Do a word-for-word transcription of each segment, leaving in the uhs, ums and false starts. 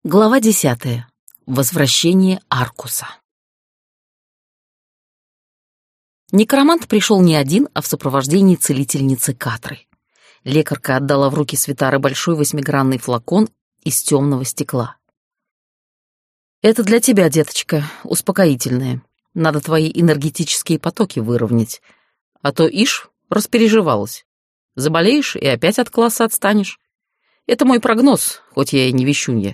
Глава десятая. Возвращение Аркуса. Некромант пришел не один, а в сопровождении целительницы Катры. Лекарка отдала в руки Свитары большой восьмигранный флакон из темного стекла. «Это для тебя, деточка, успокоительное. Надо твои энергетические потоки выровнять. А то, ишь, распереживалась. Заболеешь и опять от класса отстанешь. Это мой прогноз, хоть я и не вещунья».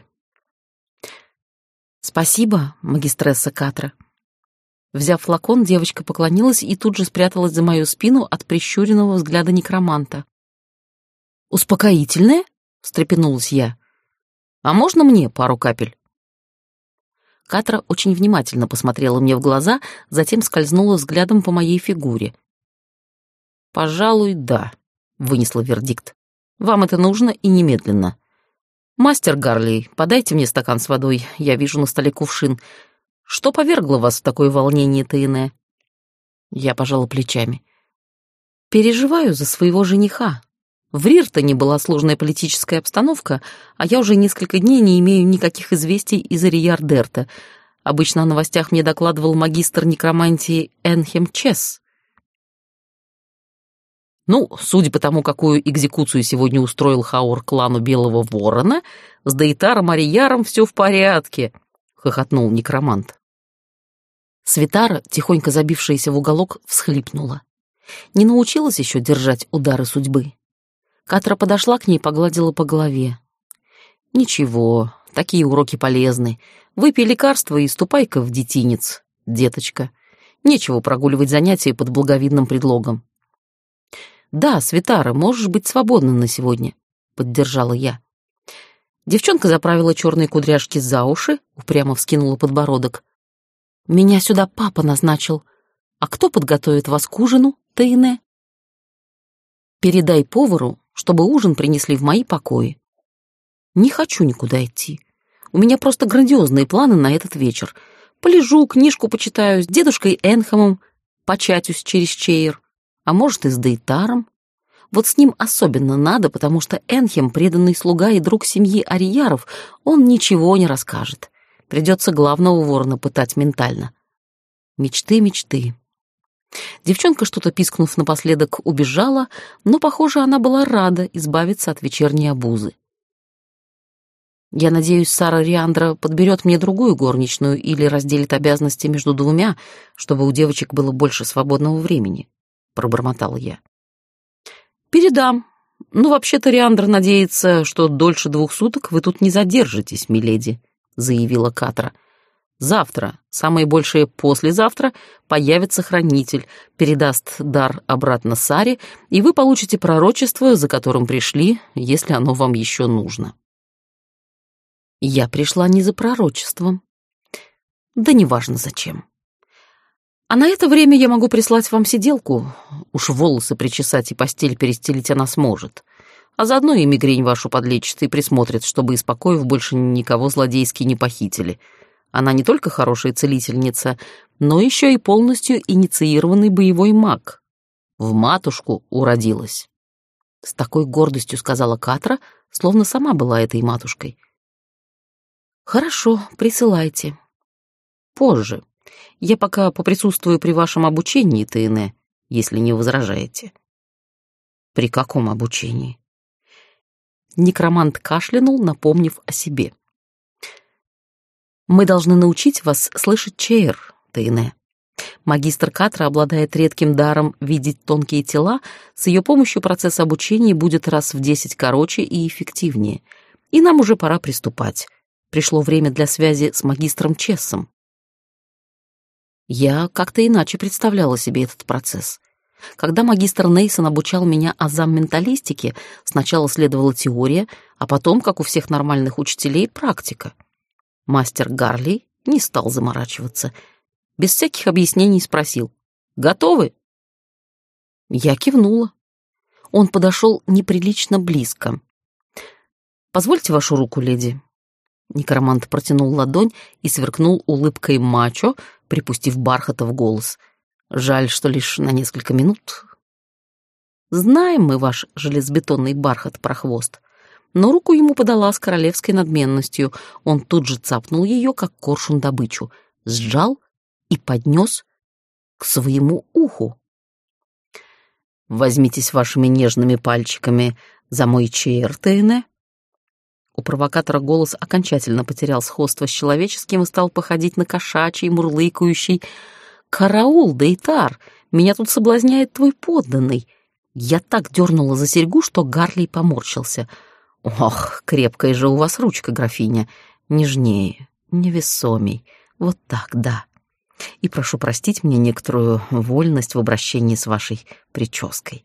«Спасибо, магистресса Катра». Взяв флакон, девочка поклонилась и тут же спряталась за мою спину от прищуренного взгляда некроманта. «Успокоительное?» — встрепенулась я. «А можно мне пару капель?» Катра очень внимательно посмотрела мне в глаза, затем скользнула взглядом по моей фигуре. «Пожалуй, да», — вынесла вердикт. «Вам это нужно и немедленно. Мастер Гарли, подайте мне стакан с водой, я вижу на столе кувшин. Что повергло вас в такое волнение, Тейне?» Я пожала плечами. «Переживаю за своего жениха. В Риртоне была сложная политическая обстановка, а я уже несколько дней не имею никаких известий из Ариярдерта. Обычно о новостях мне докладывал магистр некромантии Энхем Чесс. Ну, судя по тому, какую экзекуцию сегодня устроил Хаур клану Белого Ворона, с Дейтаром Арияром все в порядке», — хохотнул некромант. Свитара, тихонько забившаяся в уголок, всхлипнула. Не научилась еще держать удары судьбы. Катра подошла к ней, погладила по голове. «Ничего, такие уроки полезны. Выпей лекарство и ступай-ка в детинец, деточка. Нечего прогуливать занятия под благовидным предлогом». «Да, Свитара, можешь быть свободна на сегодня», — поддержала я. Девчонка заправила черные кудряшки за уши, упрямо вскинула подбородок. «Меня сюда папа назначил. А кто подготовит вас к ужину, Тейне?» «Передай повару, чтобы ужин принесли в мои покои. Не хочу никуда идти. У меня просто грандиозные планы на этот вечер. Полежу, книжку почитаю, с дедушкой Энхэмом початюсь через чейр. А может, и с Дейтаром. Вот с ним особенно надо, потому что Энхем — преданный слуга и друг семьи Арияров, он ничего не расскажет. Придется главного ворона пытать ментально. Мечты, мечты». Девчонка, что-то пискнув напоследок, убежала, но, похоже, она была рада избавиться от вечерней обузы. «Я надеюсь, Сара Риандра подберет мне другую горничную или разделит обязанности между двумя, чтобы у девочек было больше свободного времени», — пробормотала я. «Передам. Ну, вообще-то Риандра надеется, что дольше двух суток вы тут не задержитесь, миледи», — заявила Катра. «Завтра, самое большее послезавтра, появится хранитель, передаст дар обратно Саре, и вы получите пророчество, за которым пришли, если оно вам еще нужно». Я пришла не за пророчеством. Да неважно зачем. А на это время я могу прислать вам сиделку. Уж волосы причесать и постель перестелить она сможет. А заодно и мигрень вашу подлечит и присмотрит, чтобы из покоев больше никого злодейски не похитили. Она не только хорошая целительница, но еще и полностью инициированный боевой маг. В матушку уродилась. С такой гордостью сказала Катра, словно сама была этой матушкой. «Хорошо, присылайте. Позже. Я пока поприсутствую при вашем обучении, Тейне, если не возражаете». «При каком обучении?» Некромант кашлянул, напомнив о себе. «Мы должны научить вас слышать чейр, Тейне. Магистр Катра обладает редким даром видеть тонкие тела, с ее помощью процесс обучения будет раз в десять короче и эффективнее. И нам уже пора приступать. Пришло время для связи с магистром Чессом». Я как-то иначе представляла себе этот процесс. Когда магистр Нейсон обучал меня азам менталистики, сначала следовала теория, а потом, как у всех нормальных учителей, практика. Мастер Гарли не стал заморачиваться. Без всяких объяснений спросил: «Готовы?» Я кивнула. Он подошел неприлично близко. «Позвольте вашу руку, леди». Некромант протянул ладонь и сверкнул улыбкой мачо, припустив бархата в голос. «Жаль, что лишь на несколько минут». «Знаем мы ваш железобетонный бархат, прохвост. но руку ему подала с королевской надменностью. Он тут же цапнул ее, как коршун добычу, сжал и поднес к своему уху. «Возьмитесь вашими нежными пальчиками за мой чейр, Тейне». У провокатора голос окончательно потерял сходство с человеческим и стал походить на кошачий, мурлыкающий. «Караул, Дейтар! Меня тут соблазняет твой подданный!» Я так дернула за серьгу, что Гарлей поморщился. «Ох, крепкая же у вас ручка, графиня! Нежнее, невесомей. Вот так, да. И прошу простить мне некоторую вольность в обращении с вашей прической».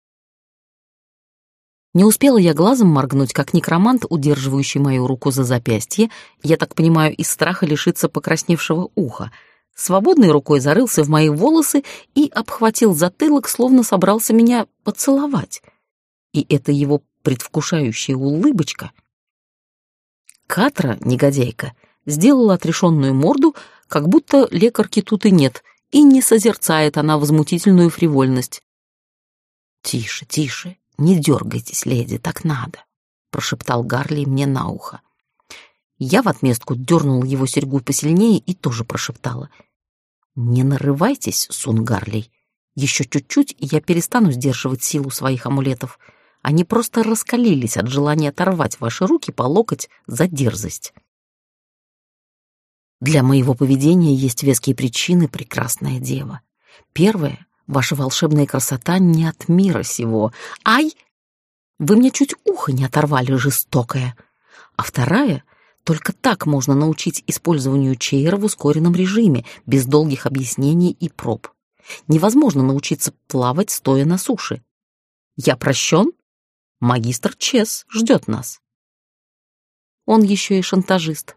Не успела я глазом моргнуть, как некромант, удерживающий мою руку за запястье, я так понимаю, из страха лишиться покрасневшего уха, свободной рукой зарылся в мои волосы и обхватил затылок, словно собрался меня поцеловать. И это его предвкушающая улыбочка. Катра, негодяйка, сделала отрешенную морду, как будто лекарки тут и нет, и не созерцает она возмутительную фривольность. «Тише, тише, не дергайтесь, леди, так надо», — прошептал Гарли мне на ухо. Я в отместку дернула его серьгу посильнее и тоже прошептала: «Не нарывайтесь, Сун Гарлей. Еще чуть-чуть, и я перестану сдерживать силу своих амулетов. Они просто раскалились от желания оторвать ваши руки по локоть за дерзость». «Для моего поведения есть веские причины, прекрасная дева. Первое — ваша волшебная красота не от мира сего. Ай! Вы мне чуть ухо не оторвали, жестокая. А вторая — только так можно научить использованию чейра в ускоренном режиме, без долгих объяснений и проб. Невозможно научиться плавать, стоя на суше. Я прощен? Магистр Чес ждет нас». Он еще и шантажист.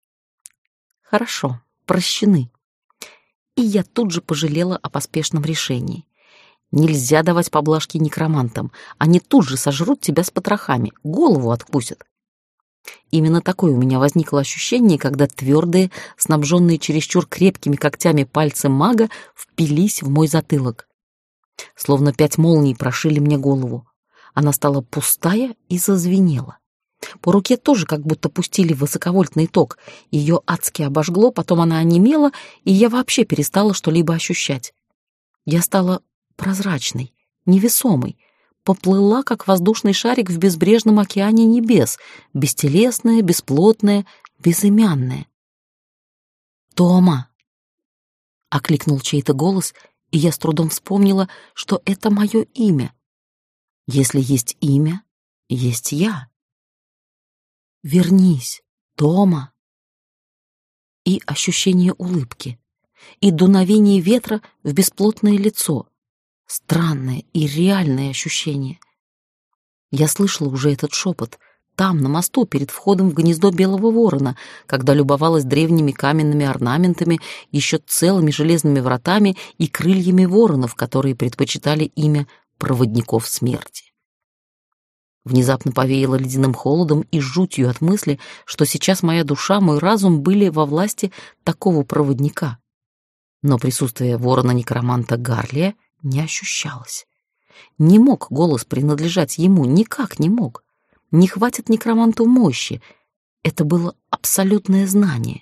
Хорошо, прощены. И я тут же пожалела о поспешном решении. Нельзя давать поблажки некромантам. Они тут же сожрут тебя с потрохами, голову откусят. Именно такое у меня возникло ощущение, когда твердые, снабженные чересчур крепкими когтями пальцы мага впились в мой затылок. Словно пять молний прошили мне голову. Она стала пустая и зазвенела. По руке тоже как будто пустили высоковольтный ток. Ее адски обожгло, потом она онемела, и я вообще перестала что-либо ощущать. Я стала прозрачной, невесомой, поплыла, как воздушный шарик в безбрежном океане небес, бестелесная, бесплотная, безымянная. «Тома!» — окликнул чей-то голос, и я с трудом вспомнила, что это мое имя. Если есть имя, есть я. «Вернись, Тома!» И ощущение улыбки, и дуновение ветра в бесплотное лицо. Странное и реальное ощущение. Я слышала уже этот шепот там, на мосту, перед входом в гнездо белого ворона, когда любовалась древними каменными орнаментами, еще целыми железными вратами и крыльями воронов, которые предпочитали имя проводников смерти. Внезапно повеяло ледяным холодом и жутью от мысли, что сейчас моя душа, мой разум были во власти такого проводника. Но присутствие ворона-некроманта Гарлия не ощущалось. Не мог голос принадлежать ему, никак не мог. Не хватит некроманту мощи. Это было абсолютное знание.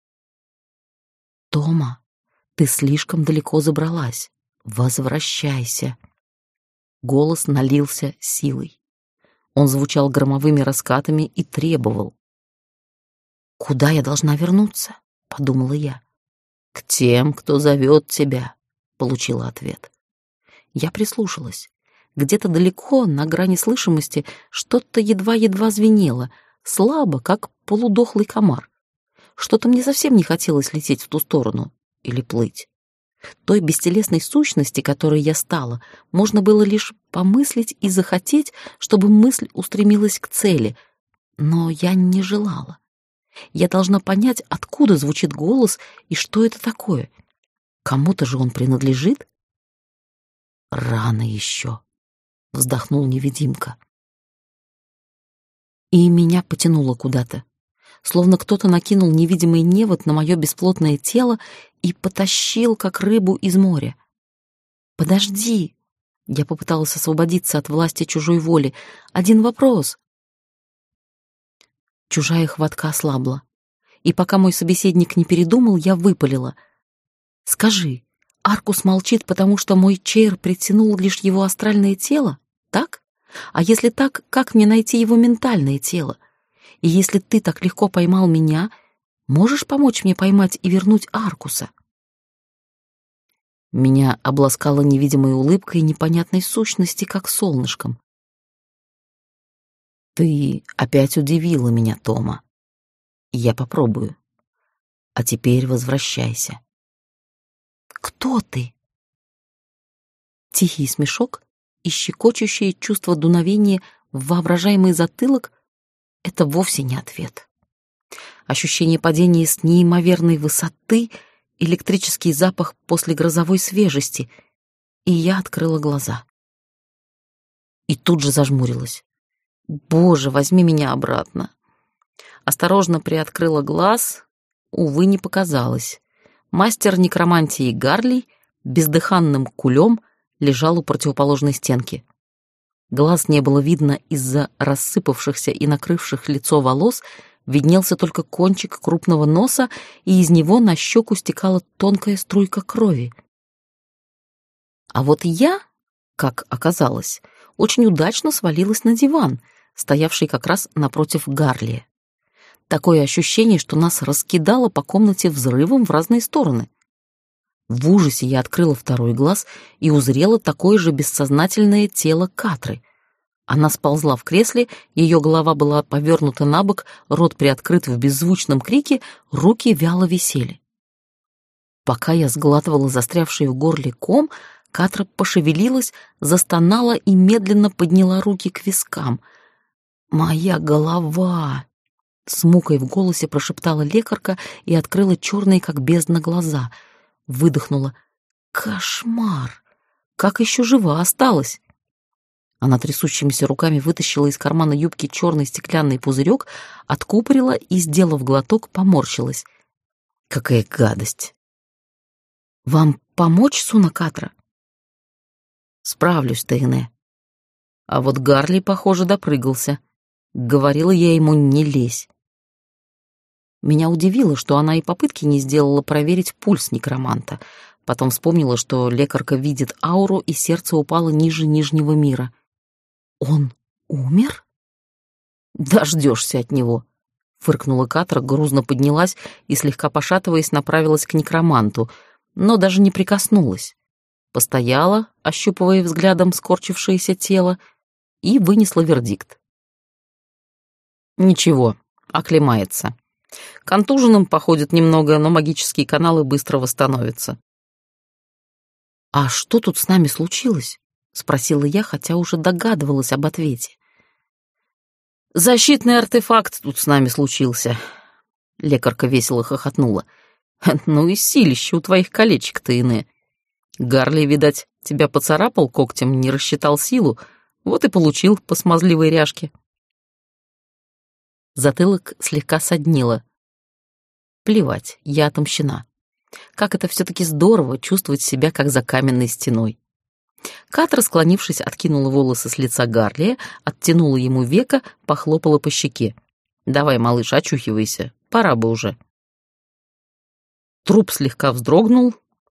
«Тома, ты слишком далеко забралась. Возвращайся». Голос налился силой. Он звучал громовыми раскатами и требовал. «Куда я должна вернуться?» — подумала я. «К тем, кто зовет тебя», — получила ответ. Я прислушалась. Где-то далеко, на грани слышимости, что-то едва-едва звенело, слабо, как полудохлый комар. Что-то мне совсем не хотелось лететь в ту сторону или плыть. Той бестелесной сущности, которой я стала, можно было лишь помыслить и захотеть, чтобы мысль устремилась к цели, но я не желала. Я должна понять, откуда звучит голос и что это такое. Кому-то же он принадлежит? «Рано еще», — вздохнул невидимка. И меня потянуло куда-то. Словно кто-то накинул невидимый невод на мое бесплотное тело и потащил, как рыбу из моря. «Подожди!» Я попыталась освободиться от власти чужой воли. «Один вопрос. Чужая хватка ослабла. И пока мой собеседник не передумал, я выпалила. «Скажи, Аркус молчит, потому что мой Чейр притянул лишь его астральное тело, так? А если так, как мне найти его ментальное тело? И если ты так легко поймал меня, можешь помочь мне поймать и вернуть Аркуса?» Меня обласкала невидимой улыбкой непонятной сущности, как солнышком. «Ты опять удивила меня, Тома. Я попробую. А теперь возвращайся». «Кто ты?» Тихий смешок и щекочущее чувство дуновения в воображаемый затылок — это вовсе не ответ. Ощущение падения с неимоверной высоты, электрический запах после грозовой свежести, и я открыла глаза. И тут же зажмурилась. «Боже, возьми меня обратно!» Осторожно приоткрыла глаз, увы, не показалось. Мастер некромантии Гарли бездыханным кулем лежал у противоположной стенки. Глаз не было видно из-за рассыпавшихся и накрывших лицо волос, виднелся только кончик крупного носа, и из него на щеку стекала тонкая струйка крови. А вот я, как оказалось, очень удачно свалилась на диван, стоявший как раз напротив Гарли. Такое ощущение, что нас раскидало по комнате взрывом в разные стороны. В ужасе я открыла второй глаз и узрела такое же бессознательное тело Катры. Она сползла в кресле, ее голова была повернута на бок, рот приоткрыт в беззвучном крике, руки вяло висели. Пока я сглатывала застрявший в горле ком, Катра пошевелилась, застонала и медленно подняла руки к вискам. «Моя голова!» — с мукой в голосе прошептала лекарка и открыла черные, как бездна, глаза. Выдохнула. «Кошмар! Как еще жива осталась?» Она трясущимися руками вытащила из кармана юбки черный стеклянный пузырек, откупорила и, сделав глоток, поморщилась. «Какая гадость!» «Вам помочь, Суна Катра?» «Справлюсь, Тейне». А вот Гарли, похоже, допрыгался. Говорила я ему: «Не лезь». Меня удивило, что она и попытки не сделала проверить пульс некроманта. Потом вспомнила, что лекарка видит ауру, и сердце упало ниже нижнего мира. «Он умер?» «Дождешься от него», — фыркнула Катра, грузно поднялась и, слегка пошатываясь, направилась к некроманту, но даже не прикоснулась. Постояла, ощупывая взглядом скорчившееся тело, и вынесла вердикт. «Ничего, оклемается. Контуженным походит немного, но магические каналы быстро восстановятся». «А что тут с нами случилось?» — спросила я, хотя уже догадывалась об ответе. «Защитный артефакт тут с нами случился», — лекарка весело хохотнула. «Ну и силище у твоих колечек-то иные. Гарли, видать, тебя поцарапал когтем, не рассчитал силу, вот и получил по смазливой ряжке». Затылок слегка соднило. Плевать, я отомщена. Как это все-таки здорово чувствовать себя как за каменной стеной. Катра, склонившись, откинула волосы с лица Гарли, оттянула ему веко, похлопала по щеке. «Давай, малыш, очухивайся, пора бы уже». Труп слегка вздрогнул,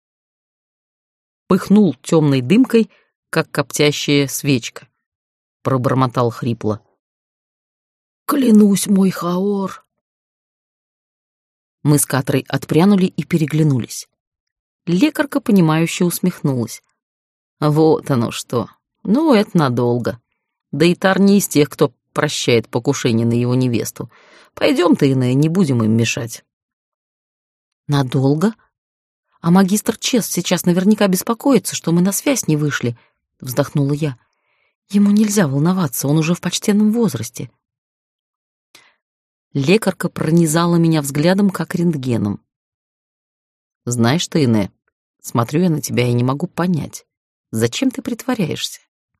пыхнул темной дымкой, как коптящая свечка. Пробормотал хрипло. «Клянусь, мой Хаор!» Мы с Катрой отпрянули и переглянулись. Лекарка, понимающе усмехнулась. «Вот оно что. Ну, это надолго. Дейтар не из тех, кто прощает покушение на его невесту. Пойдем, Тейне, не будем им мешать». «Надолго? А магистр Чес сейчас наверняка беспокоится, что мы на связь не вышли», — вздохнула я. «Ему нельзя волноваться, он уже в почтенном возрасте». Лекарка пронизала меня взглядом, как рентгеном. «Знаешь, Тейне, смотрю я на тебя и не могу понять, зачем ты притворяешься?»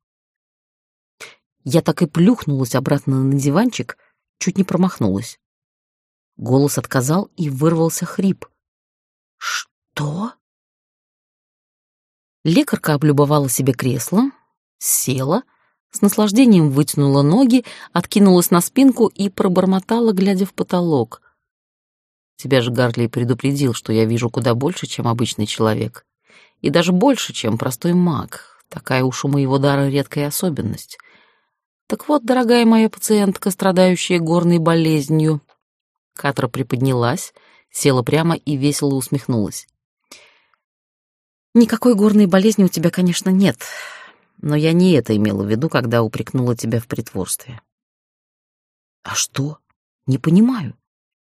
Я так и плюхнулась обратно на диванчик, чуть не промахнулась. Голос отказал, и вырвался хрип. «Что?» Лекарка облюбовала себе кресло, села, С наслаждением вытянула ноги, откинулась на спинку и пробормотала, глядя в потолок. Тебя же Гарли предупредил, что я вижу куда больше, чем обычный человек. И даже больше, чем простой маг. Такая уж у моего дара редкая особенность. Так вот, дорогая моя пациентка, страдающая горной болезнью. Катра приподнялась, села прямо и весело усмехнулась. Никакой горной болезни у тебя, конечно, нет. Но я не это имела в виду, когда упрекнула тебя в притворстве. А что? Не понимаю.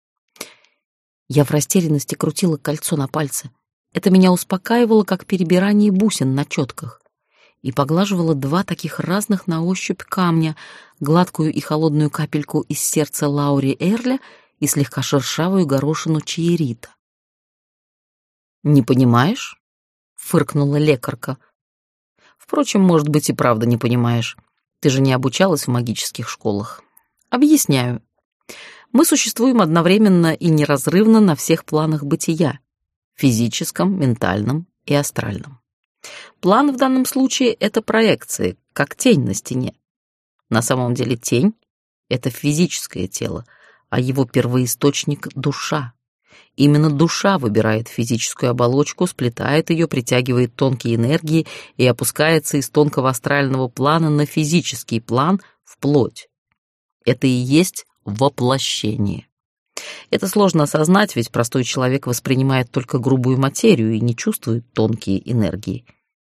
Я в растерянности крутила кольцо на пальце. Это меня успокаивало, как перебирание бусин на четках. И поглаживала два таких разных на ощупь камня, гладкую и холодную капельку из сердца Лаури Эрля и слегка шершавую горошину чиерита. «Не понимаешь?» — фыркнула лекарка. «Впрочем, может быть, и правда не понимаешь. Ты же не обучалась в магических школах. Объясняю. Мы существуем одновременно и неразрывно на всех планах бытия — физическом, ментальном и астральном. План в данном случае — это проекции, как тень на стене. На самом деле тень — это физическое тело, а его первоисточник — душа. Именно душа выбирает физическую оболочку, сплетает ее, притягивает тонкие энергии и опускается из тонкого астрального плана на физический план в плоть. Это и есть воплощение. Это сложно осознать, ведь простой человек воспринимает только грубую материю и не чувствует тонкие энергии.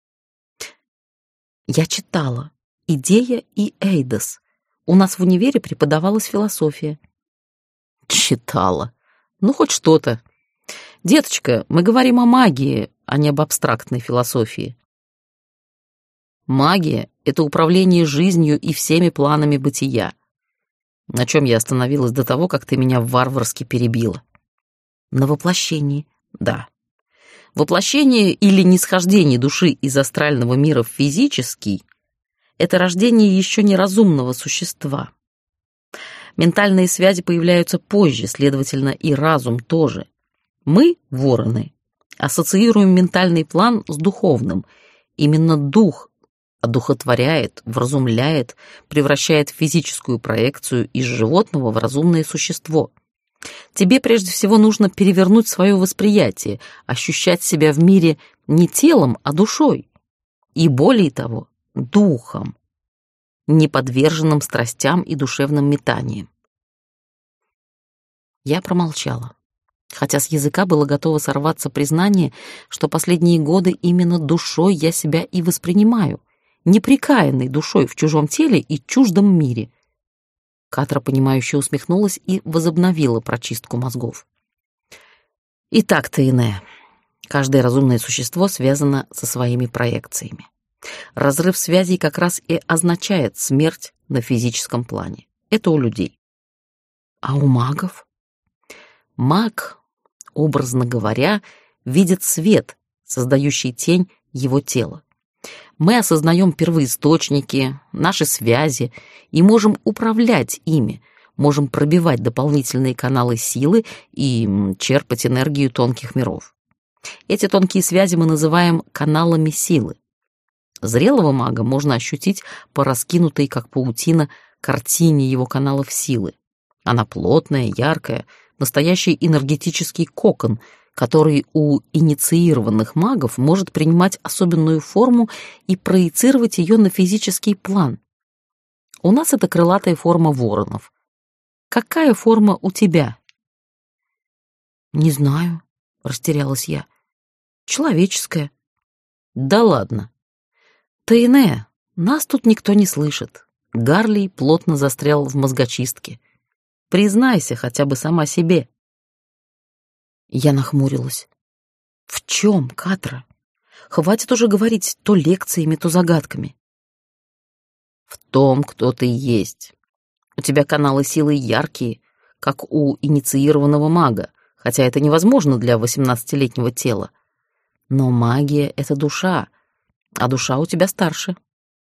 Я читала «Идея» и «Эйдос». У нас в универе преподавалась философия. Читала. Ну, хоть что-то. Деточка, мы говорим о магии, а не об абстрактной философии. Магия — это управление жизнью и всеми планами бытия. На чем я остановилась до того, как ты меня варварски перебила? На воплощении, да. Воплощение или нисхождение души из астрального мира в физический — это рождение еще неразумного существа. Ментальные связи появляются позже, следовательно, и разум тоже. Мы, вороны, ассоциируем ментальный план с духовным. Именно дух одухотворяет, вразумляет, превращает физическую проекцию из животного в разумное существо. Тебе прежде всего нужно перевернуть свое восприятие, ощущать себя в мире не телом, а душой. И более того, духом, не подверженным страстям и душевным метаниям. Я промолчала, хотя с языка было готово сорваться признание, что последние годы именно душой я себя и воспринимаю, непрекаянной душой в чужом теле и чуждом мире. Катра, понимающе усмехнулась и возобновила прочистку мозгов. Итак, Тейне, каждое разумное существо связано со своими проекциями. Разрыв связей как раз и означает смерть на физическом плане. Это у людей. А у магов? Маг, образно говоря, видит свет, создающий тень его тела. Мы осознаем первоисточники, наши связи и можем управлять ими, можем пробивать дополнительные каналы силы и черпать энергию тонких миров. Эти тонкие связи мы называем каналами силы. Зрелого мага можно ощутить по раскинутой, как паутина, картине его каналов силы. Она плотная, яркая, настоящий энергетический кокон, который у инициированных магов может принимать особенную форму и проецировать ее на физический план. У нас это крылатая форма воронов. Какая форма у тебя? Не знаю, растерялась я. Человеческая. Да ладно. Тейне, нас тут никто не слышит. Гарли плотно застрял в мозгочистке. Признайся хотя бы сама себе. Я нахмурилась. В чем, Катра? Хватит уже говорить то лекциями, то загадками. В том, кто ты есть. У тебя каналы силы яркие, как у инициированного мага, хотя это невозможно для восемнадцатилетнего тела. Но магия — это душа, а душа у тебя старше.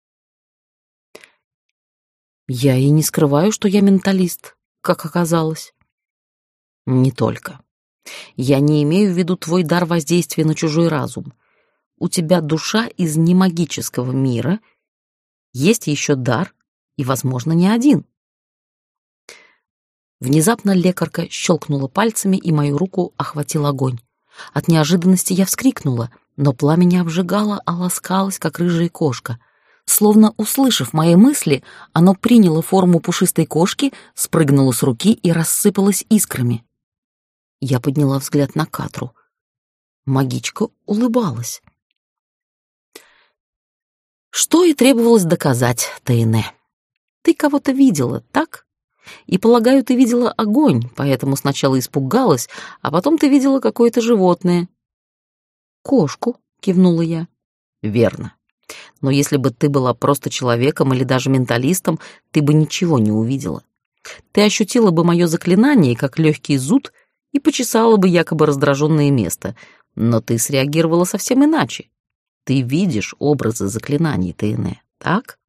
Я и не скрываю, что я менталист, как оказалось. Не только. Я не имею в виду твой дар воздействия на чужой разум. У тебя душа из немагического мира. Есть еще дар, и, возможно, не один. Внезапно лекарка щелкнула пальцами, и мою руку охватил огонь. От неожиданности я вскрикнула, но пламя не обжигало, а ласкалось, как рыжая кошка. Словно услышав мои мысли, оно приняло форму пушистой кошки, спрыгнуло с руки и рассыпалось искрами. Я подняла взгляд на Катру. Магичка улыбалась. Что и требовалось доказать, Тейне. Ты кого-то видела, так? И, полагаю, ты видела огонь, поэтому сначала испугалась, а потом ты видела какое-то животное. Кошку, кивнула я. Верно. Но если бы ты была просто человеком или даже менталистом, ты бы ничего не увидела. Ты ощутила бы мое заклинание, как легкий зуд, и почесала бы якобы раздраженное место. Но ты среагировала совсем иначе. Ты видишь образы заклинаний, Тейне, так?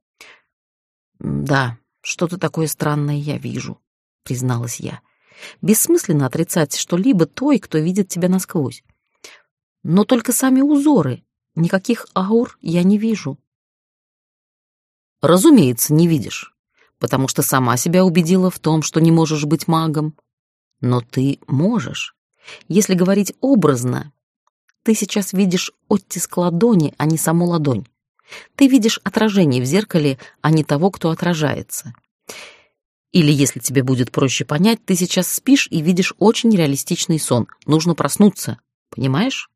Да, что-то такое странное я вижу, призналась я. Бессмысленно отрицать что-либо той, кто видит тебя насквозь. Но только сами узоры, никаких аур я не вижу. Разумеется, не видишь, потому что сама себя убедила в том, что не можешь быть магом. Но ты можешь. Если говорить образно, ты сейчас видишь оттиск ладони, а не саму ладонь. Ты видишь отражение в зеркале, а не того, кто отражается. Или, если тебе будет проще понять, ты сейчас спишь и видишь очень реалистичный сон. Нужно проснуться, понимаешь?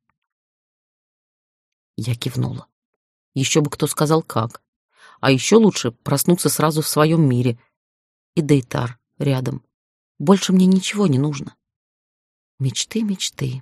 Я кивнула. Еще бы кто сказал как. А еще лучше проснуться сразу в своем мире. И Дейтар рядом. Больше мне ничего не нужно. Мечты, мечты.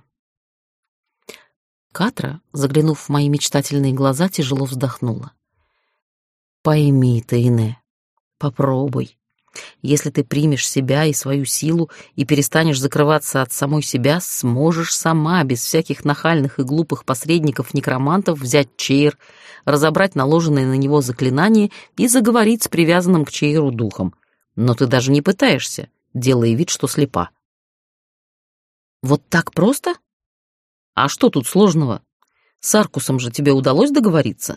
Катра, заглянув в мои мечтательные глаза, тяжело вздохнула. Пойми, Тейне, попробуй. Если ты примешь себя и свою силу и перестанешь закрываться от самой себя, сможешь сама, без всяких нахальных и глупых посредников-некромантов, взять чейр, разобрать наложенное на него заклинание и заговорить с привязанным к чейру духом. Но ты даже не пытаешься, делая вид, что слепа. Вот так просто? А что тут сложного? С Аркусом же тебе удалось договориться?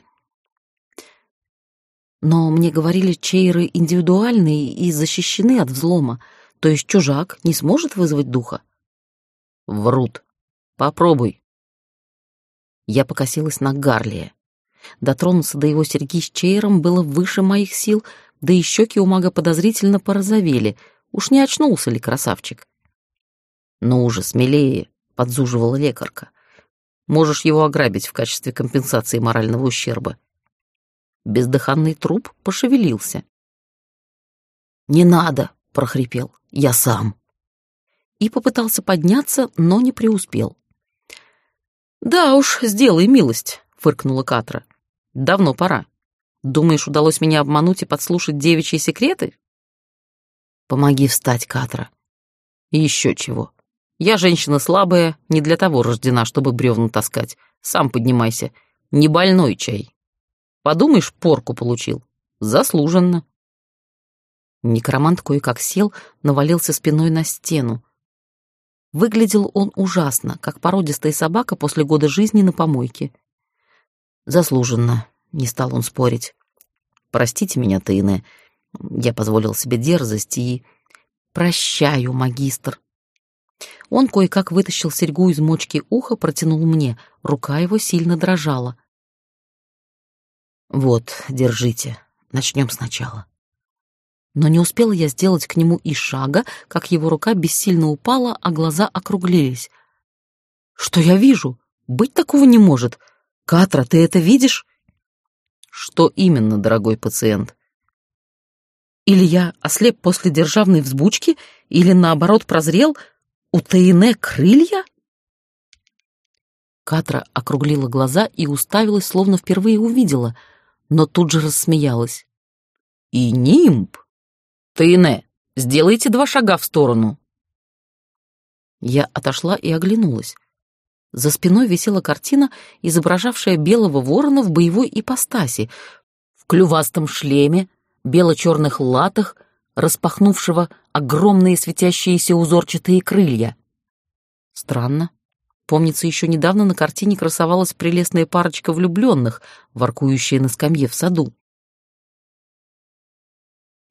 Но мне говорили, чейры индивидуальные и защищены от взлома, то есть чужак не сможет вызвать духа. Врут. Попробуй. Я покосилась на Гарлия. Дотронуться до его серьги с чейром было выше моих сил, да и щеки у мага подозрительно порозовели. Уж не очнулся ли красавчик? Ну уже, смелее, подзуживала лекарка. Можешь его ограбить в качестве компенсации морального ущерба. Бездыханный труп пошевелился. «Не надо!» — прохрипел. «Я сам!» И попытался подняться, но не преуспел. «Да уж, сделай милость!» — фыркнула Катра. «Давно пора. Думаешь, удалось меня обмануть и подслушать девичьи секреты?» «Помоги встать, Катра!» «И еще чего!» Я женщина слабая, не для того рождена, чтобы бревна таскать. Сам поднимайся. Не больной чай. Подумаешь, порку получил. Заслуженно. Некромант кое-как сел, навалился спиной на стену. Выглядел он ужасно, как породистая собака после года жизни на помойке. Заслуженно, не стал он спорить. Простите меня, Тейне, я позволил себе дерзость и... Прощаю, магистр. Он кое-как вытащил серьгу из мочки уха, протянул мне. Рука его сильно дрожала. «Вот, держите. Начнем сначала». Но не успела я сделать к нему и шага, как его рука бессильно упала, а глаза округлились. «Что я вижу? Быть такого не может. Катра, ты это видишь?» «Что именно, дорогой пациент?» «Или я ослеп после державной взбучки, или, наоборот, прозрел? У Тейне крылья?» Катра округлила глаза и уставилась, словно впервые увидела, но тут же рассмеялась. «И нимб! Тейне, сделайте два шага в сторону!» Я отошла и оглянулась. За спиной висела картина, изображавшая белого ворона в боевой ипостаси, в клювастом шлеме, бело-черных латах, распахнувшего огромные светящиеся узорчатые крылья. Странно. Помнится, еще недавно на картине красовалась прелестная парочка влюбленных, воркующая на скамье в саду.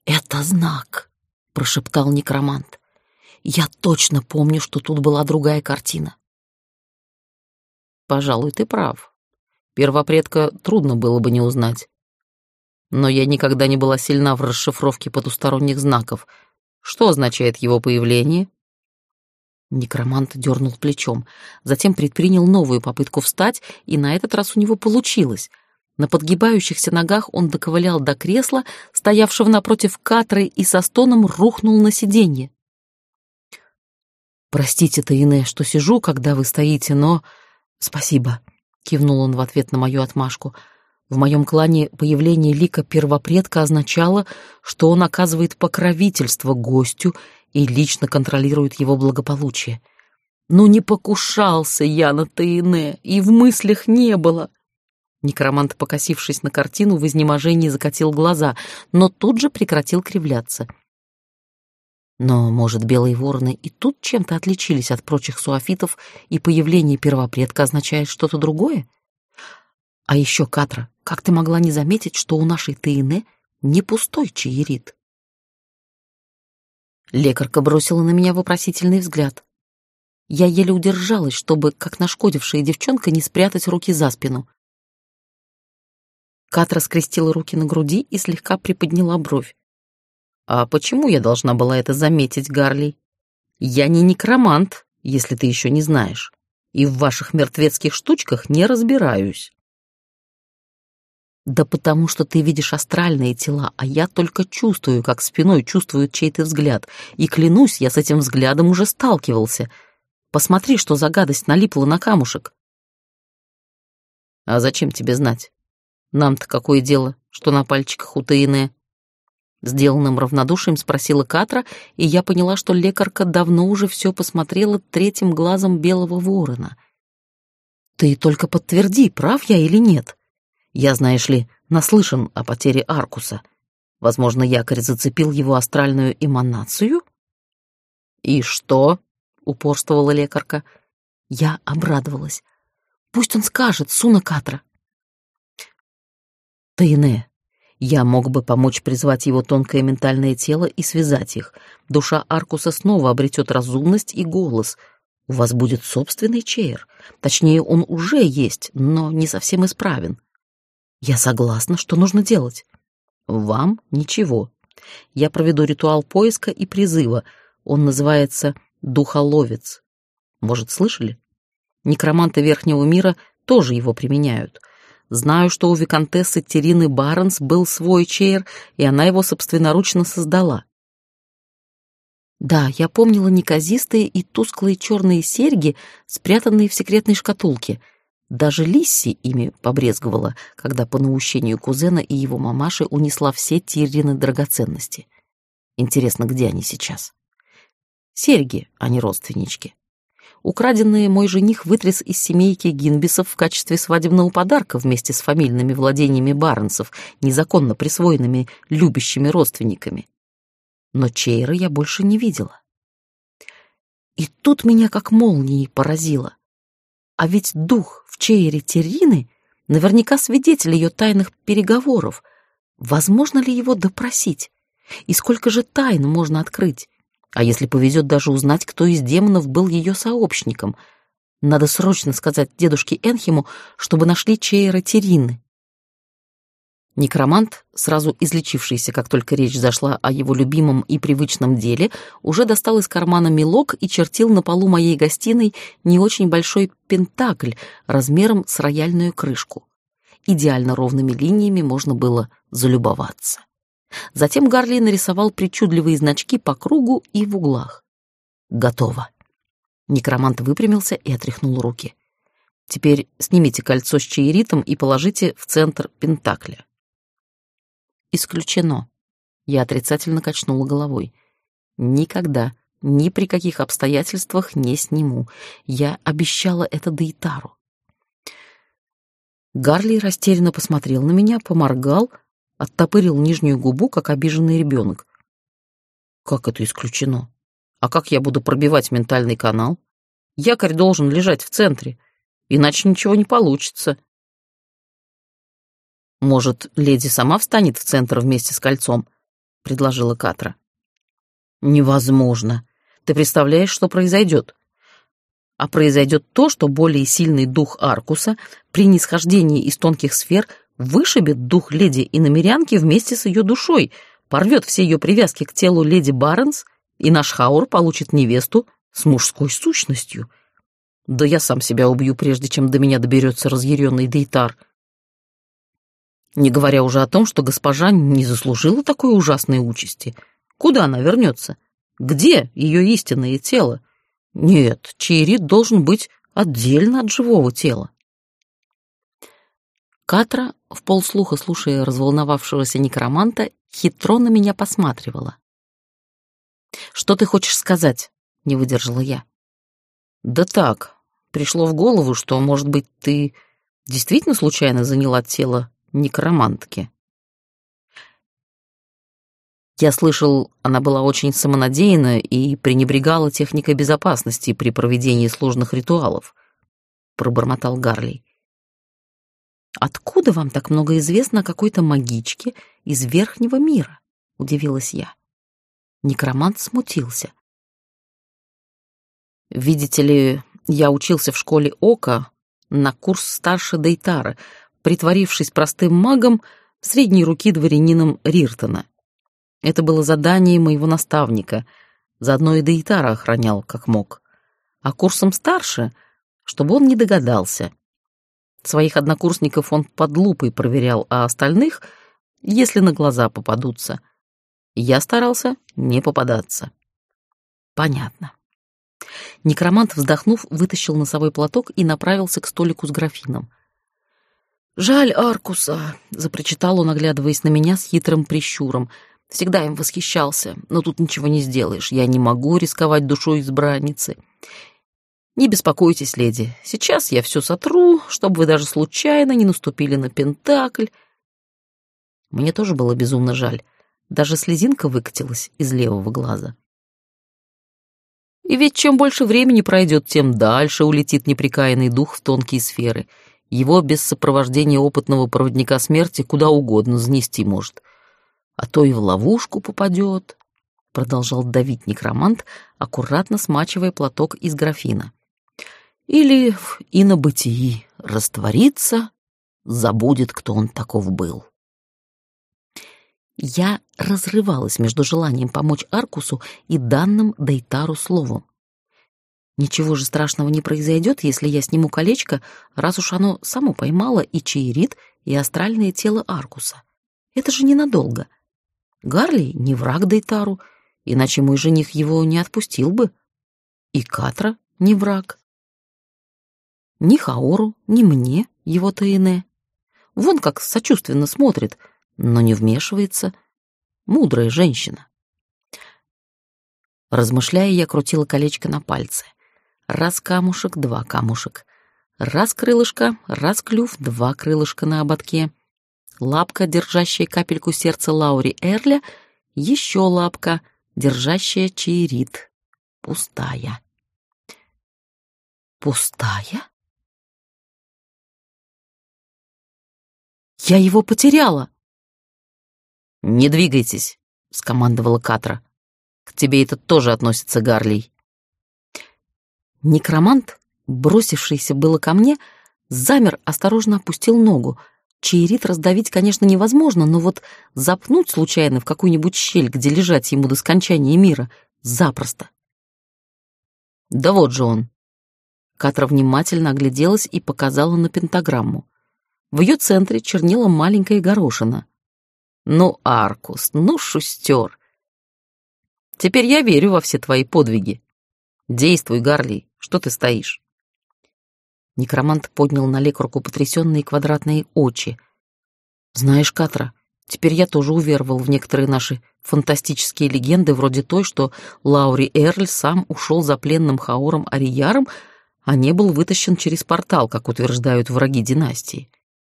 «Это знак», — прошептал некромант. «Я точно помню, что тут была другая картина». «Пожалуй, ты прав. Первопредка трудно было бы не узнать. Но я никогда не была сильна в расшифровке потусторонних знаков. Что означает его появление?» Некромант дернул плечом, затем предпринял новую попытку встать, и на этот раз у него получилось. На подгибающихся ногах он доковылял до кресла, стоявшего напротив Катры, и со стоном рухнул на сиденье. «Простите, Таине, что сижу, когда вы стоите, но...» «Спасибо», — кивнул он в ответ на мою отмашку. «В моем клане появление лика первопредка означало, что он оказывает покровительство гостю и лично контролирует его благополучие. Ну не покушался я на Таине, и в мыслях не было». Некромант, покосившись на картину, в изнеможении закатил глаза, но тут же прекратил кривляться. Но, может, белые вороны и тут чем-то отличились от прочих суафитов, и появление первопредка означает что-то другое? А еще, Катра, как ты могла не заметить, что у нашей Таине не пустой чаерит? Лекарка бросила на меня вопросительный взгляд. Я еле удержалась, чтобы, как нашкодившая девчонка, не спрятать руки за спину. Катра скрестила руки на груди и слегка приподняла бровь. «А почему я должна была это заметить, Гарли? Я не некромант, если ты еще не знаешь, и в ваших мертвецких штучках не разбираюсь». «Да потому что ты видишь астральные тела, а я только чувствую, как спиной чувствует чей-то взгляд, и, клянусь, я с этим взглядом уже сталкивался. Посмотри, что за гадость налипла на камушек». «А зачем тебе знать? Нам-то какое дело, что на пальчиках у Таине?» Сделанным равнодушием спросила Катра, и я поняла, что лекарка давно уже все посмотрела третьим глазом белого ворона. «Ты только подтверди, прав я или нет. Я, знаешь ли, наслышан о потере Аркуса. Возможно, якорь зацепил его астральную эманацию?» «И что?» — упорствовала лекарка. Я обрадовалась. «Пусть он скажет, Суна Катра». «Таине, я мог бы помочь призвать его тонкое ментальное тело и связать их. Душа Аркуса снова обретет разумность и голос. У вас будет собственный чейр. Точнее, он уже есть, но не совсем исправен. Я согласна, что нужно делать. Вам ничего. Я проведу ритуал поиска и призыва. Он называется «Духоловец». Может, слышали? Некроманты Верхнего мира тоже его применяют. Знаю, что у виконтессы Терины Барнс был свой чейр, и она его собственноручно создала. Да, я помнила неказистые и тусклые черные серьги, спрятанные в секретной шкатулке. Даже Лисси ими побрезговала, когда по наущению кузена и его мамаши унесла все Тирины драгоценности. Интересно, где они сейчас? Серьги, а не родственнички. Украденные мой жених вытряс из семейки Гинбисов в качестве свадебного подарка вместе с фамильными владениями Барнсов, незаконно присвоенными любящими родственниками. Но чейра я больше не видела. И тут меня как молнией поразило. А ведь дух в чейре Терины наверняка свидетель ее тайных переговоров. Возможно ли его допросить? И сколько же тайн можно открыть? А если повезет даже узнать, кто из демонов был ее сообщником? Надо срочно сказать дедушке Энхиму, чтобы нашли чейра Терины. Некромант, сразу излечившийся, как только речь зашла о его любимом и привычном деле, уже достал из кармана мелок и чертил на полу моей гостиной не очень большой пентакль размером с рояльную крышку. Идеально ровными линиями можно было залюбоваться. Затем Гарли нарисовал причудливые значки по кругу и в углах. Готово. Некромант выпрямился и отряхнул руки. Теперь снимите кольцо с чаеритом и положите в центр пентакля. Исключено. Я отрицательно качнула головой. Никогда, ни при каких обстоятельствах не сниму. Я обещала это Дейтару. Гарли растерянно посмотрел на меня, поморгал, оттопырил нижнюю губу, как обиженный ребенок. Как это исключено? А как я буду пробивать ментальный канал? Якорь должен лежать в центре, иначе ничего не получится. Может, леди сама встанет в центр вместе с кольцом? предложила Катра. «Невозможно. Ты представляешь, что произойдет?» А произойдет то, что более сильный дух Аркуса при нисхождении из тонких сфер вышибет дух леди иномерянки вместе с ее душой, порвет все ее привязки к телу леди Барнс, и наш Хаур получит невесту с мужской сущностью. Да я сам себя убью, прежде чем до меня доберется разъяренный Дейтар. Не говоря уже о том, что госпожа не заслужила такой ужасной участи. Куда она вернется? Где ее истинное тело? Нет, Чиирит должен быть отдельно от живого тела. Катра, вполслуха слушая разволновавшегося некроманта, хитро на меня посматривала. «Что ты хочешь сказать?» — не выдержала я. «Да так, пришло в голову, что, может быть, ты действительно случайно заняла тело некромантки?» Я слышал, она была очень самонадеянна и пренебрегала техникой безопасности при проведении сложных ритуалов, пробормотал Гарли. «Откуда вам так много известно о какой-то магичке из верхнего мира?» — удивилась я. Некромант смутился. «Видите ли, я учился в школе Ока на курс старше Дейтара, притворившись простым магом средней руки дворянином Риртона. Это было задание моего наставника, заодно и Дейтара охранял, как мог. А курсом старше, чтобы он не догадался. Своих однокурсников он под лупой проверял, а остальных, если на глаза попадутся. Я старался не попадаться». «Понятно». Некромант, вздохнув, вытащил носовой платок и направился к столику с графином. «Жаль Аркуса», — запричитал он, оглядываясь на меня с хитрым прищуром. «Всегда им восхищался, но тут ничего не сделаешь. Я не могу рисковать душой избранницы. Не беспокойтесь, леди, сейчас я все сотру, чтобы вы даже случайно не наступили на Пентакль». Мне тоже было безумно жаль. Даже слезинка выкатилась из левого глаза. И ведь чем больше времени пройдет, тем дальше улетит непрекаянный дух в тонкие сферы. Его без сопровождения опытного проводника смерти куда угодно занести может. А то и в ловушку попадет, — продолжал давить некромант, аккуратно смачивая платок из графина. Или в инобытии растворится, забудет, кто он таков был. Я разрывалась между желанием помочь Аркусу и данным Дейтару словом. Ничего же страшного не произойдет, если я сниму колечко, раз уж оно само поймало и Чиирит, и астральное тело Аркуса. Это же ненадолго. Гарли не враг Дейтару, иначе мой жених его не отпустил бы. И Катра не враг. Ни Хаору, ни мне, его Таине. Вон как сочувственно смотрит, но не вмешивается. Мудрая женщина. Размышляя, я крутила колечко на пальце. Раз камушек, два камушек. Раз крылышко, раз клюв, два крылышка на ободке. Лапка, держащая капельку сердца Лаури Эрля, еще лапка, держащая Чиирит. Пустая. Пустая? Я его потеряла. «Не двигайтесь», — скомандовала Катра. «К тебе это тоже относится, Гарлей». Некромант, бросившийся было ко мне, замер, осторожно опустил ногу. Чиирит раздавить, конечно, невозможно, но вот запнуть случайно в какую-нибудь щель, где лежать ему до скончания мира, запросто. «Да вот же он». Катра внимательно огляделась и показала на пентаграмму. В ее центре чернела маленькая горошина. «Ну, Аркус, ну, шустер. Теперь я верю во все твои подвиги. Действуй, Гарли, что ты стоишь?» Некромант поднял на лекарку потрясенные квадратные очи. «Знаешь, Катра, теперь я тоже уверовал в некоторые наши фантастические легенды, вроде той, что Лаури Эрль сам ушел за пленным Хаором Арияром, а не был вытащен через портал, как утверждают враги династии».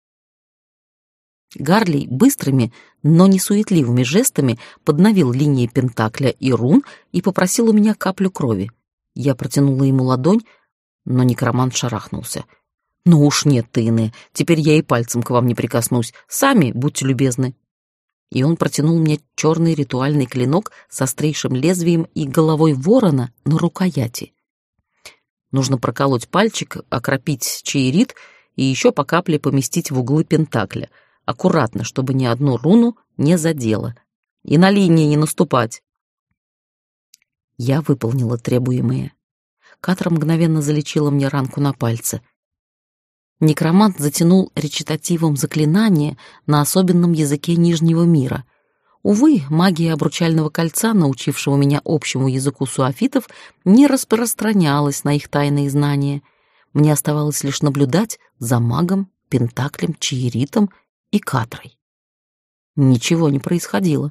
Гарли быстрыми, но не суетливыми жестами подновил линии пентакля и рун и попросил у меня каплю крови. Я протянула ему ладонь, но некромант шарахнулся. «Ну уж нет, Тыны, теперь я и пальцем к вам не прикоснусь. Сами будьте любезны». и он протянул мне черный ритуальный клинок с острейшим лезвием и головой ворона на рукояти. Нужно проколоть пальчик, окропить чаерит и еще по капле поместить в углы пентакля, аккуратно, чтобы ни одну руну не задело, и на линии не наступать. Я выполнила требуемое. Катра мгновенно залечила мне ранку на пальце. Некромант затянул речитативом заклинание на особенном языке Нижнего мира. Увы, магия обручального кольца, научившего меня общему языку суафитов, не распространялась на их тайные знания. Мне оставалось лишь наблюдать за магом, пентаклем, чаеритом и Катрой. Ничего не происходило.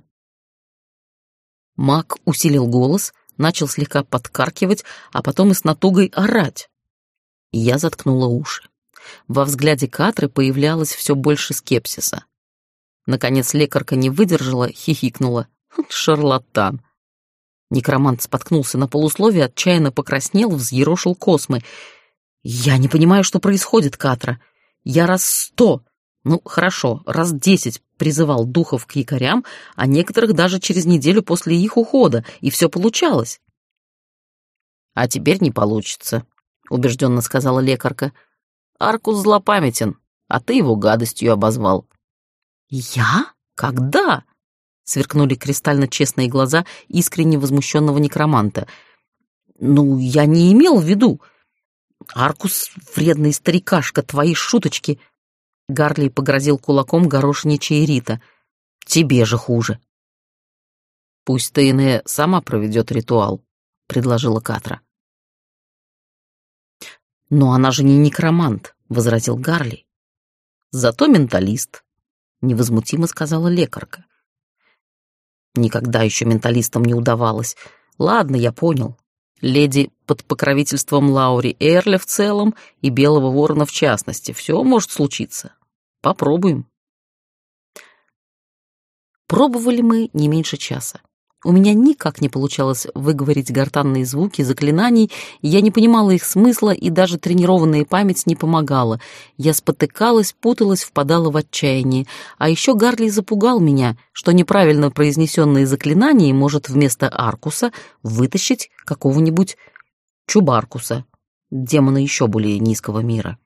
Маг усилил голос, начал слегка подкаркивать, а потом и с натугой орать. Я заткнула уши. Во взгляде Катры появлялось все больше скепсиса. Наконец лекарка не выдержала, хихикнула. Шарлатан. Некромант споткнулся на полусловие, отчаянно покраснел, взъерошил космы. «Я не понимаю, что происходит, Катра. Я раз сто, ну, хорошо, раз десять призывал духов к якорям, а некоторых даже через неделю после их ухода, и все получалось». «А теперь не получится», — убежденно сказала лекарка. «Аркус злопамятен, а ты его гадостью обозвал». «Я? Когда?» — сверкнули кристально честные глаза искренне возмущенного некроманта. «Ну, я не имел в виду. Аркус, вредный старикашка, твои шуточки...» Гарли погрозил кулаком горошине чаерита. «Тебе же хуже». «Пусть Тейне сама проведет ритуал», — предложила Катра. «Но она же не некромант», — возразил Гарли. «Зато менталист», — невозмутимо сказала лекарка. «Никогда еще менталистам не удавалось. Ладно, я понял. Леди под покровительством Лаури Эрля в целом и Белого Ворона в частности. Все может случиться. Попробуем». Пробовали мы не меньше часа. У меня никак не получалось выговорить гортанные звуки заклинаний, я не понимала их смысла, и даже тренированная память не помогала. Я спотыкалась, путалась, впадала в отчаяние. А еще Гарли запугал меня, что неправильно произнесенное заклинание может вместо Аркуса вытащить какого-нибудь Чубаркуса, демона еще более низкого мира.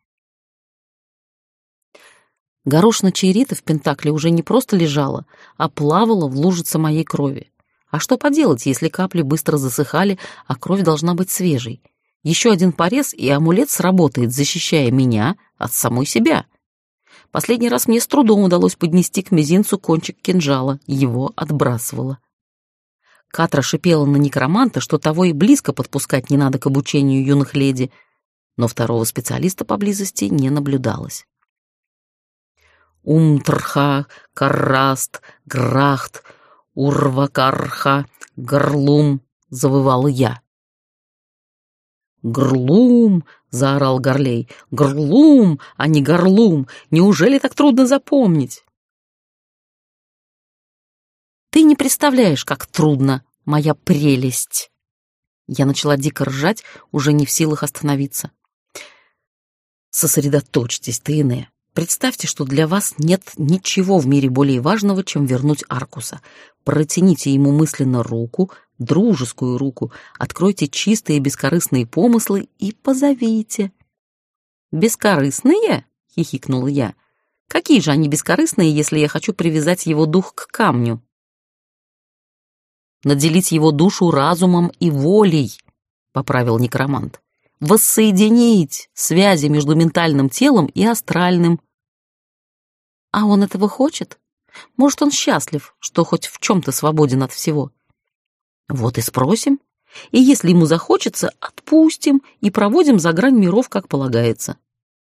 Горошина чаерита в пентакле уже не просто лежала, а плавала в лужице моей крови. А что поделать, если капли быстро засыхали, а кровь должна быть свежей? Еще один порез, и амулет сработает, защищая меня от самой себя. Последний раз мне с трудом удалось поднести к мизинцу кончик кинжала, его отбрасывало. Катра шипела на некроманта, что того и близко подпускать не надо к обучению юных леди, но второго специалиста поблизости не наблюдалось. Умтрха, Карраст, Грахт, Урвакарха, Горлум, завывала я. «Горлум!» — заорал Горлей. «Горлум, а не Горлум! Неужели так трудно запомнить?» «Ты не представляешь, как трудно, моя прелесть!» Я начала дико ржать, уже не в силах остановиться. «Сосредоточьтесь, Тейне. Представьте, что для вас нет ничего в мире более важного, чем вернуть Аркуса. Протяните ему мысленно руку, дружескую руку, откройте чистые бескорыстные помыслы и позовите». «Бескорыстные?» — хихикнула я. «Какие же они бескорыстные, если я хочу привязать его дух к камню?» «Наделить его душу разумом и волей», — поправил некромант. «Воссоединить связи между ментальным телом и астральным». «А он этого хочет? Может, он счастлив, что хоть в чем-то свободен от всего?» «Вот и спросим. И если ему захочется, отпустим и проводим за грань миров, как полагается».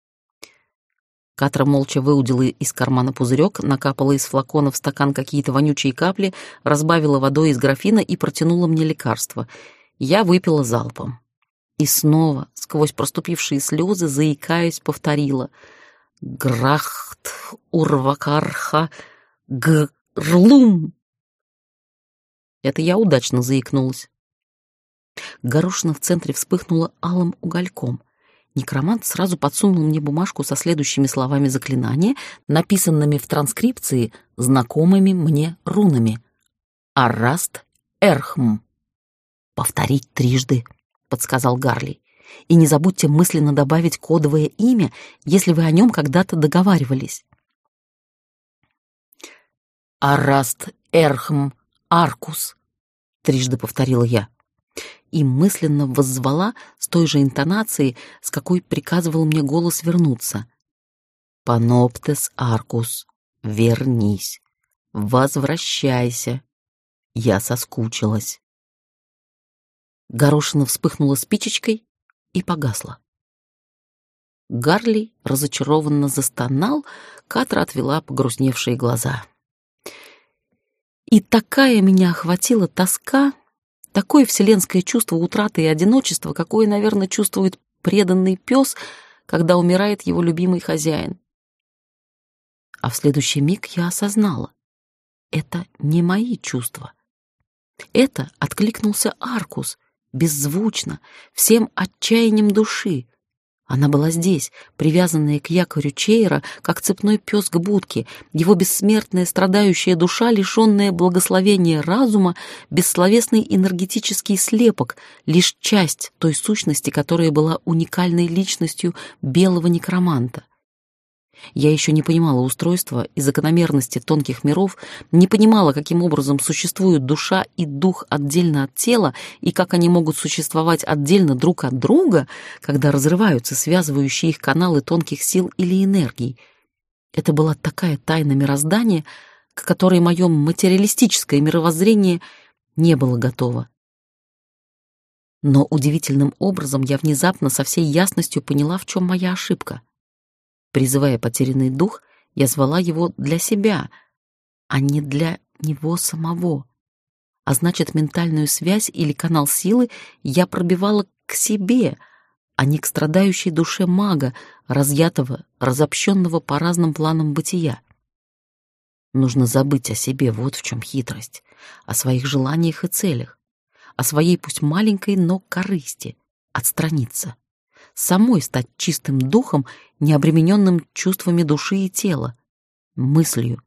Катра молча выудила из кармана пузырек, накапала из флакона в стакан какие-то вонючие капли, разбавила водой из графина и протянула мне лекарство. Я выпила залпом. И снова, сквозь проступившие слезы, заикаясь, повторила: «Грахт, Урвакарха, Грлум». Это я удачно заикнулась. Горошина в центре вспыхнула алым угольком. Некромант сразу подсунул мне бумажку со следующими словами заклинания, написанными в транскрипции знакомыми мне рунами. «Араст Эрхм». «Повторить трижды», — подсказал Гарли. «И не забудьте мысленно добавить кодовое имя, если вы о нем когда-то договаривались». «Араст Эрхм Аркус», — трижды повторила я. И мысленно воззвала с той же интонацией, с какой приказывал мне голос вернуться. «Паноптес Аркус, вернись, возвращайся, я соскучилась». Горошина вспыхнула спичечкой и погасла. Гарли разочарованно застонал, Катра отвела погрустневшие глаза. И такая меня охватила тоска, такое вселенское чувство утраты и одиночества, какое, наверное, чувствует преданный пес, когда умирает его любимый хозяин. А в следующий миг я осознала — это не мои чувства. Это откликнулся Аркус, беззвучно, всем отчаянием души. Она была здесь, привязанная к якорю Чейра, как цепной пес к будке, его бессмертная страдающая душа, лишенная благословения разума, бессловесный энергетический слепок, лишь часть той сущности, которая была уникальной личностью белого некроманта. Я еще не понимала устройства и закономерности тонких миров, не понимала, каким образом существуют душа и дух отдельно от тела, и как они могут существовать отдельно друг от друга, когда разрываются связывающие их каналы тонких сил или энергий. Это была такая тайна мироздания, к которой мое материалистическое мировоззрение не было готово. Но удивительным образом я внезапно со всей ясностью поняла, в чем моя ошибка. Призывая потерянный дух, я звала его для себя, а не для него самого. А значит, ментальную связь или канал силы я пробивала к себе, а не к страдающей душе мага, разъятого, разобщенного по разным планам бытия. Нужно забыть о себе, вот в чем хитрость, о своих желаниях и целях, о своей пусть маленькой, но корысти, отстраниться. Самой стать чистым духом, не обремененным чувствами души и тела, мыслью.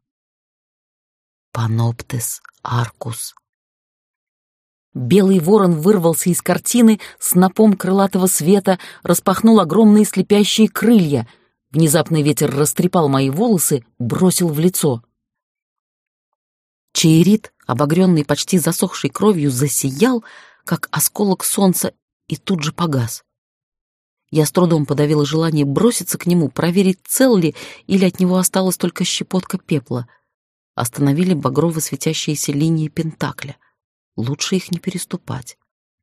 Паноптес Аркус. Белый ворон вырвался из картины, снопом крылатого света распахнул огромные слепящие крылья. Внезапный ветер растрепал мои волосы, бросил в лицо. Чейрит, обогренный почти засохшей кровью, засиял, как осколок солнца, и тут же погас. Я с трудом подавила желание броситься к нему, проверить, цел ли, или от него осталась только щепотка пепла. Остановили багрово светящиеся линии пентакля. Лучше их не переступать.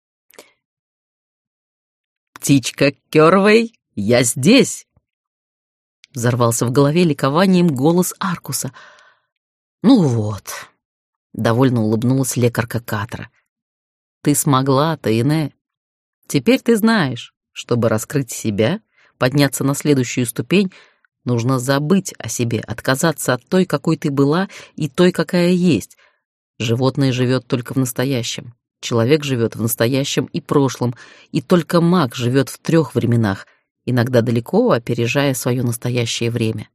«Птичка Кёрвей, я здесь!» Взорвался в голове ликованием голос Аркуса. «Ну вот», — довольно улыбнулась лекарка Катра. «Ты смогла, Таине. Теперь ты знаешь. Чтобы раскрыть себя, подняться на следующую ступень, нужно забыть о себе, отказаться от той, какой ты была, и той, какая есть. Животное живет только в настоящем, человек живет в настоящем и прошлом, и только маг живет в трех временах, иногда далеко опережая свое настоящее время».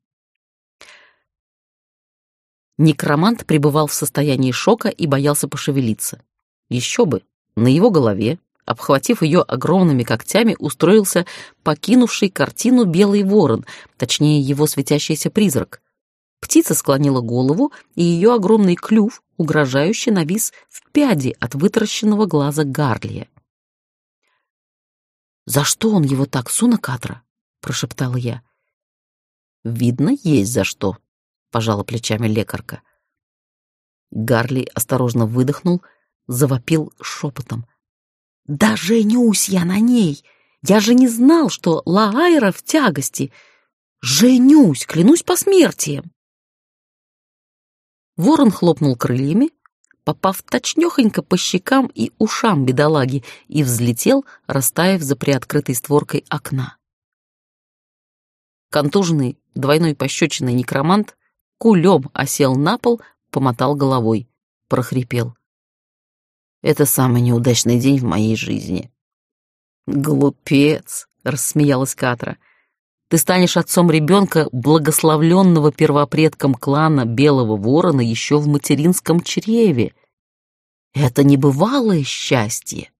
Некромант пребывал в состоянии шока и боялся пошевелиться. Еще бы, на его голове, обхватив ее огромными когтями, устроился покинувший картину белый ворон, точнее его светящийся призрак. Птица склонила голову, и ее огромный клюв угрожающе навис в пяди от вытаращенного глаза Гарлия. «За что он его так, Суна Катра?» — прошептала я. «Видно, есть за что», — пожала плечами лекарка. Гарли осторожно выдохнул, завопил шепотом. «Да женюсь я на ней! Я же не знал, что Лаайра в тягости! Женюсь, клянусь посмертием!» Ворон хлопнул крыльями, попав точнёхонько по щекам и ушам бедолаги, и взлетел, растаяв за приоткрытой створкой окна. Контуженный двойной пощечиной некромант кулем осел на пол, помотал головой, прохрипел. «Это самый неудачный день в моей жизни». «Глупец! — рассмеялась Катра. «Ты станешь отцом ребенка, благословленного первопредком клана Белого Ворона еще в материнском чреве. Это небывалое счастье».